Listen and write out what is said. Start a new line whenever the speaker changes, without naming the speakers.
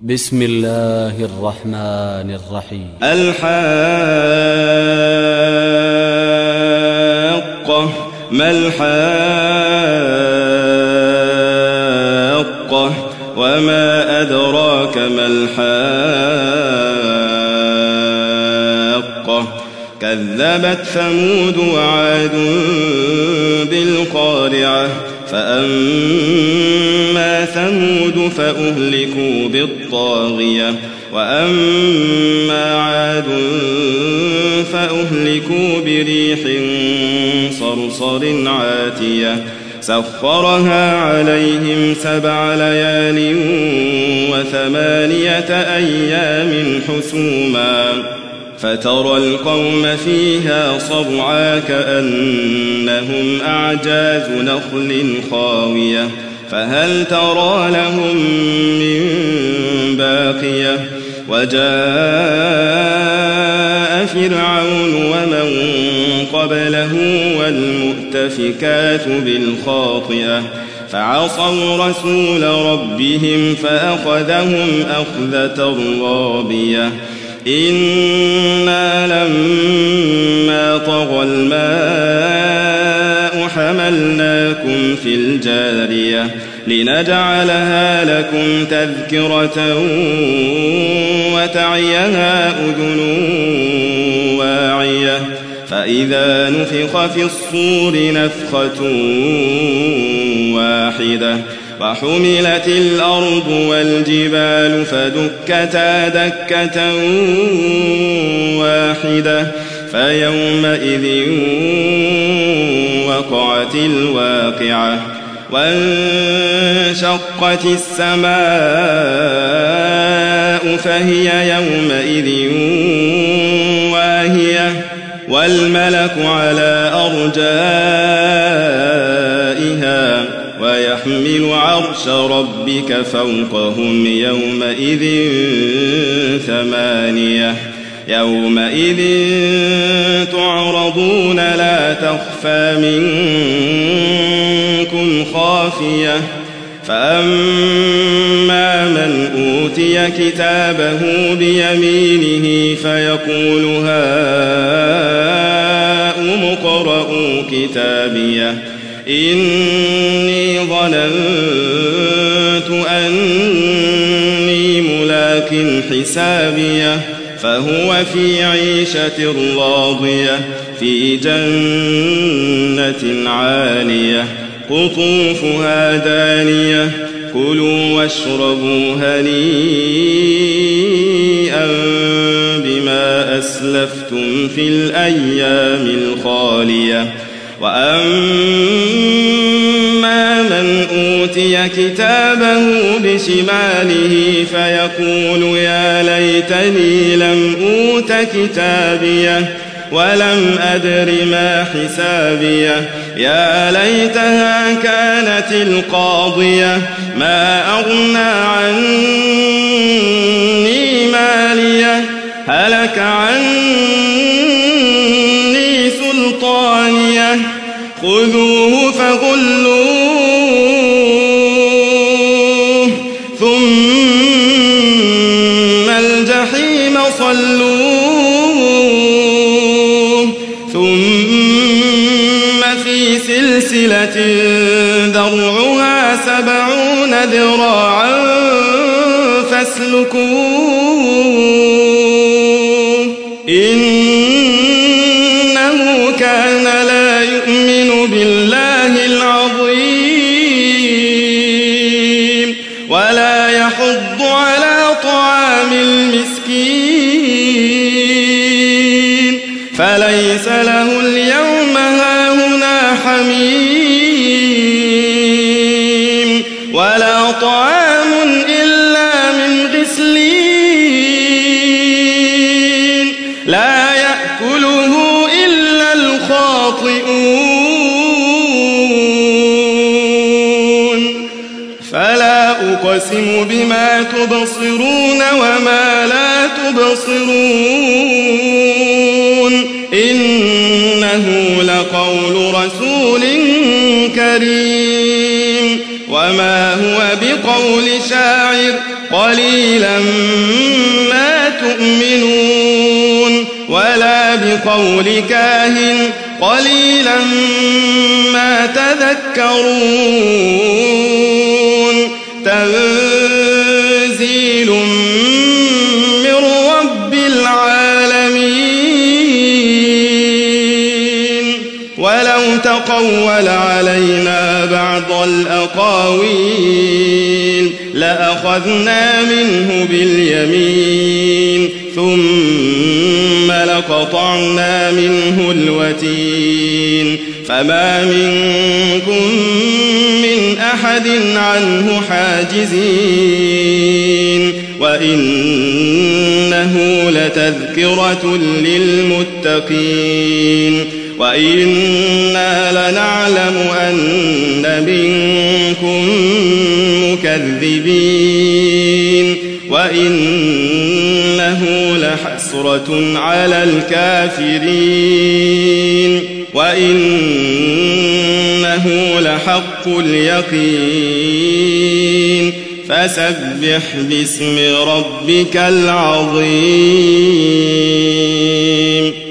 بسم الله الرحمن الرحيم.
الحاقة. ما الحاقة وما أدراك ما الحاقة. كذبت ثمود وعاد بالقارعة فأما ثمود فأهلكوا بالطاغية وأما عاد فأهلكوا بريح صرصر عاتية سخرها عليهم 7 ليال و8 أيام حسوما فترى القوم فيها صرعا كأنهم أعجاز نخل خاوية فهل ترى لهم من باقية. وجاء فرعون ومن قبله والمؤتفكات بالخاطئة فعصوا رسول ربهم فأخذهم أخذة رابية. إنا لما طغى الماء حملناكم في الجارية لنجعلها لكم تذكرة وتعيها أذن واعية فإذا نفخ في الصور نفخة واحدة وحملت الأرض والجبال فدكتا دكة واحدة فيومئذ وقعت الواقعة وانشقت السماء فهي يومئذ واهية والملك على أرجائها ويحمل عرش ربك فوقهم يومئذ 8 يومئذ تعرضون لا تخفى منكم خافية فأما من أوتي كتابه بيمينه فيقول هاؤم اقرءوا كتابيه إني ظننت أني ملاق حسابيه فهو في عيشة راضية في جنة عالية قطوفها دانية كلوا واشربوا هنيئا بما أسلفتم في الأيام الخالية. وأما من أوتي كتابه بشماله فيقول يا ليتني لم أوت كتابيه ولم أدر ما حسابيه يا ليتها كانت القاضية ما أغنى عني ماليه هلك عني سلطانيه خذوه فغلوه ثم الجحيم صلوه ثم في سلسلة ذرعها 70 ذراعا فاسلكوه إنه كان لا يؤمن بالله العظيم ولا يحض على طعام المسكين فليس له اليوم هاهنا حميم ولا طعام إلا من غسلين لا يأكله إلا الخاطئون. فلا أقسم بما تبصرون وما لا تبصرون إنه لقول رسول كريم وما هو بقول شاعر قليلا ما تؤمنون ولا بقول كاهن قليلا ما تذكرون تنزيل من رب العالمين ولو تقول علينا بعض الأقاويل لأخذنا منه باليمين ثم لقطعنا منه الوتين فما منكم من أحد عنه حاجزين وإنه لتذكرة للمتقين وإنا لنعلم أن منكم مكذبين وإنه لحسرة على الكافرين وإنه لحق اليقين فسبح باسم ربك العظيم.